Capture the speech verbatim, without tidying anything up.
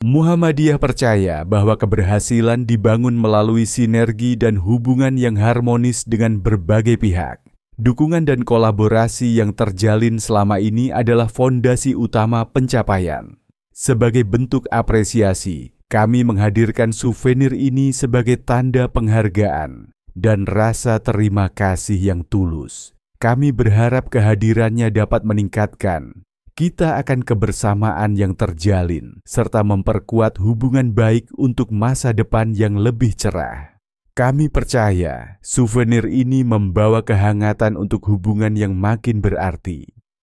Muhammadiyah percaya bahwa keberhasilan dibangun melalui sinergi dan hubungan yang harmonis dengan berbagai pihak. Dukungan dan kolaborasi yang terjalin selama ini adalah fondasi utama pencapaian. Sebagai bentuk apresiasi, kami menghadirkan souvenir ini sebagai tanda penghargaan dan rasa terima kasih yang tulus. Kami berharap kehadirannya dapat meningkatkan kita akan kebersamaan yang terjalin, serta memperkuat hubungan baik untuk masa depan yang lebih cerah. Kami percaya souvenir ini membawa kehangatan untuk hubungan yang makin berarti.